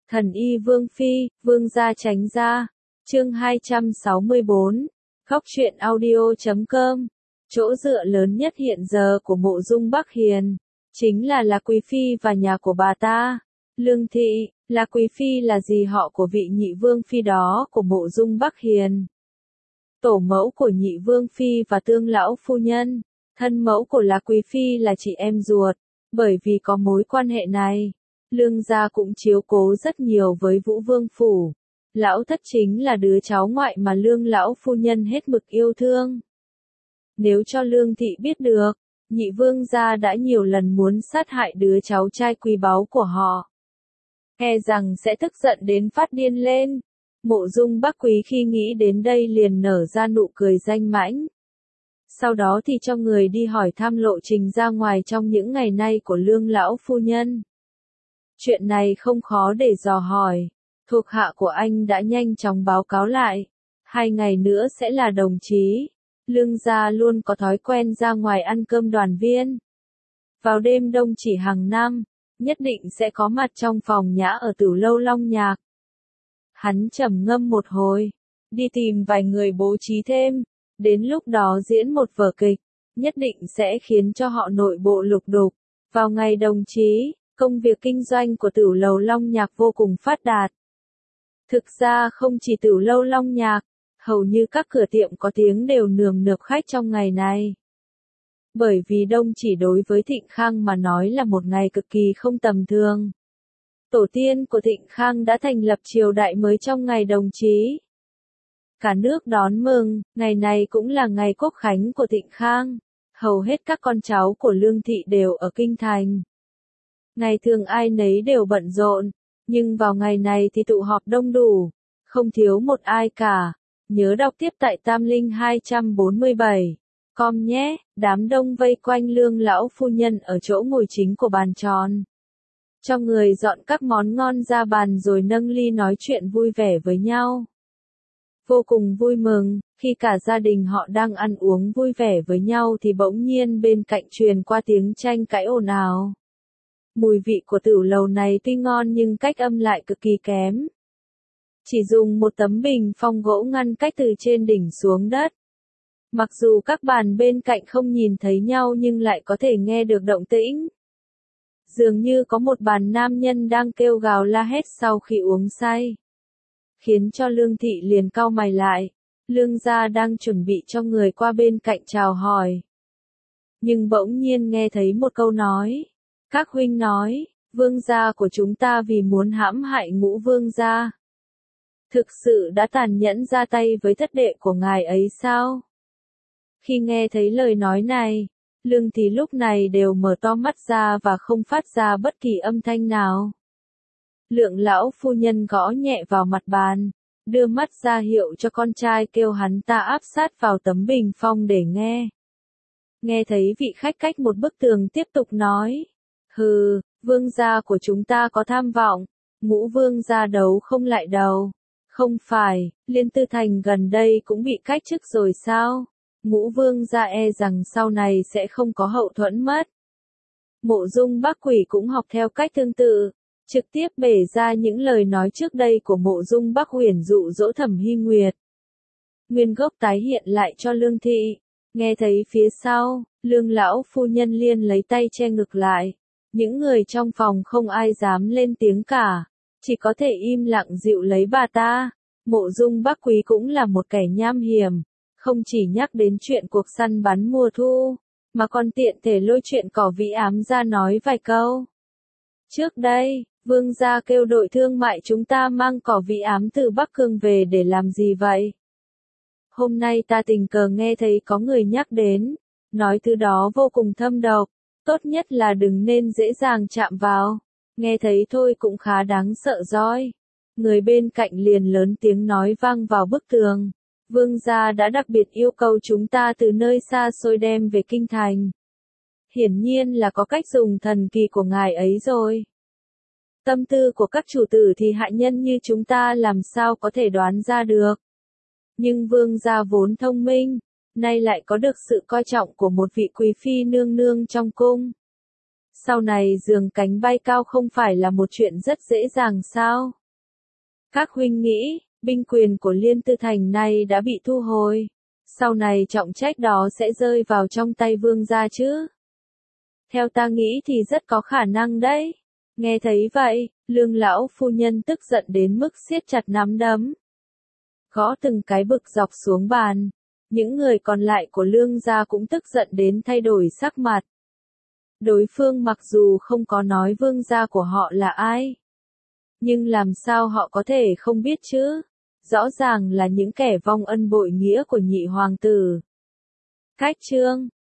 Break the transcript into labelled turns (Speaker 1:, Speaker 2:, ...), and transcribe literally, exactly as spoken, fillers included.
Speaker 1: Thần y Vương Phi, Vương gia tránh ra. Chương hai trăm sáu mươi bốn. Khóc chuyện audio chấm com. Chỗ dựa lớn nhất hiện giờ của Mộ Dung Bắc Hiền chính là là Quý Phi và nhà của bà ta. Lương Thị, là Quý Phi là dì họ của vị nhị Vương Phi đó của Mộ Dung Bắc Hiền. Tổ mẫu của nhị Vương Phi và tương lão phu nhân, thân mẫu của là Quý Phi là chị em ruột. Bởi vì có mối quan hệ này, Lương gia cũng chiếu cố rất nhiều với Vũ Vương Phủ. Lão thất chính là đứa cháu ngoại mà Lương lão phu nhân hết mực yêu thương. Nếu cho Lương Thị biết được, nhị Vương gia đã nhiều lần muốn sát hại đứa cháu trai quý báu của họ, e rằng sẽ tức giận đến phát điên lên. Mộ Dung Bắc Quý khi nghĩ đến đây liền nở ra nụ cười danh mãnh. Sau đó thì cho người đi hỏi thăm lộ trình ra ngoài trong những ngày nay của Lương lão phu nhân. Chuyện này không khó để dò hỏi. Thuộc hạ của anh đã nhanh chóng báo cáo lại. Hai ngày nữa sẽ là đồng chí. Lương gia luôn có thói quen ra ngoài ăn cơm đoàn viên. Vào đêm đông chỉ hàng năm, nhất định sẽ có mặt trong phòng nhã ở Tửu Lâu Long Nhạc. Hắn trầm ngâm một hồi, đi tìm vài người bố trí thêm. Đến lúc đó diễn một vở kịch, nhất định sẽ khiến cho họ nội bộ lục đục. Vào ngày đồng chí, công việc kinh doanh của Tửu Lầu Long Nhạc vô cùng phát đạt. Thực ra không chỉ Tửu Lâu Long Nhạc, hầu như các cửa tiệm có tiếng đều nườm nượp khách trong ngày này. Bởi vì đông chỉ đối với Thịnh Khang mà nói là một ngày cực kỳ không tầm thường. Tổ tiên của Thịnh Khang đã thành lập triều đại mới trong ngày đồng chí. Cả nước đón mừng, ngày này cũng là ngày quốc khánh của Thịnh Khang. Hầu hết các con cháu của Lương Thị đều ở Kinh Thành. Ngày thường ai nấy đều bận rộn, nhưng vào ngày này thì tụ họp đông đủ, không thiếu một ai cả. Nhớ đọc tiếp tại Tam Linh hai trăm bốn mươi bảy. Com nhé, đám đông vây quanh Lương lão phu nhân ở chỗ ngồi chính của bàn tròn. Cho người dọn các món ngon ra bàn rồi nâng ly nói chuyện vui vẻ với nhau. Vô cùng vui mừng, khi cả gia đình họ đang ăn uống vui vẻ với nhau thì bỗng nhiên bên cạnh truyền qua tiếng tranh cãi ồn ào. Mùi vị của tửu lầu này tuy ngon nhưng cách âm lại cực kỳ kém. Chỉ dùng một tấm bình phong gỗ ngăn cách từ trên đỉnh xuống đất. Mặc dù các bàn bên cạnh không nhìn thấy nhau nhưng lại có thể nghe được động tĩnh. Dường như có một bàn nam nhân đang kêu gào la hét sau khi uống say. Khiến cho Lương Thị liền cau mày lại. Lương gia đang chuẩn bị cho người qua bên cạnh chào hỏi. Nhưng bỗng nhiên nghe thấy một câu nói. Các huynh nói, vương gia của chúng ta vì muốn hãm hại Ngũ vương gia. Thực sự đã tàn nhẫn ra tay với thất đệ của ngài ấy sao? Khi nghe thấy lời nói này, Lương Thị lúc này đều mở to mắt ra và không phát ra bất kỳ âm thanh nào. Lượng lão phu nhân gõ nhẹ vào mặt bàn, đưa mắt ra hiệu cho con trai kêu hắn ta áp sát vào tấm bình phong để nghe. Nghe thấy vị khách cách một bức tường tiếp tục nói. Hừ, vương gia của chúng ta có tham vọng, Ngũ vương gia đấu không lại đầu. Không phải, Liên Tư Thành gần đây cũng bị cách chức rồi sao? Ngũ vương gia e rằng sau này sẽ không có hậu thuẫn mất. Mộ Dung Bắc Quỷ cũng học theo cách tương tự, trực tiếp bể ra những lời nói trước đây của Mộ Dung Bắc Huyền dụ dỗ Thẩm Hy Nguyệt. Nguyên gốc tái hiện lại cho Lương Thị. Nghe thấy phía sau, Lương lão phu nhân liên lấy tay che ngực lại. Những người trong phòng không ai dám lên tiếng cả, chỉ có thể im lặng dịu lấy bà ta. Mộ Dung Bắc Quý cũng là một kẻ nham hiểm, không chỉ nhắc đến chuyện cuộc săn bắn mùa thu, mà còn tiện thể lôi chuyện cỏ vĩ ám ra nói vài câu. Trước đây, vương gia kêu đội thương mại chúng ta mang cỏ vĩ ám từ Bắc Cương về để làm gì vậy? Hôm nay ta tình cờ nghe thấy có người nhắc đến, nói thứ đó vô cùng thâm độc, tốt nhất là đừng nên dễ dàng chạm vào. Nghe thấy thôi cũng khá đáng sợ roi. Người bên cạnh liền lớn tiếng nói vang vào bức tường. Vương gia đã đặc biệt yêu cầu chúng ta từ nơi xa xôi đem về kinh thành. Hiển nhiên là có cách dùng thần kỳ của ngài ấy rồi. Tâm tư của các chủ tử thì hạ nhân như chúng ta làm sao có thể đoán ra được. Nhưng vương gia vốn thông minh, nay lại có được sự coi trọng của một vị quý phi nương nương trong cung. Sau này giường cánh bay cao không phải là một chuyện rất dễ dàng sao? Các huynh nghĩ, binh quyền của Liên Tư Thành này đã bị thu hồi. Sau này trọng trách đó sẽ rơi vào trong tay vương gia chứ? Theo ta nghĩ thì rất có khả năng đấy. Nghe thấy vậy, Lương lão phu nhân tức giận đến mức siết chặt nắm đấm. Gõ từng cái bực dọc xuống bàn. Những người còn lại của Lương gia cũng tức giận đến thay đổi sắc mặt. Đối phương mặc dù không có nói vương gia của họ là ai, nhưng làm sao họ có thể không biết chứ? Rõ ràng là những kẻ vong ân bội nghĩa của nhị hoàng tử. Cách chương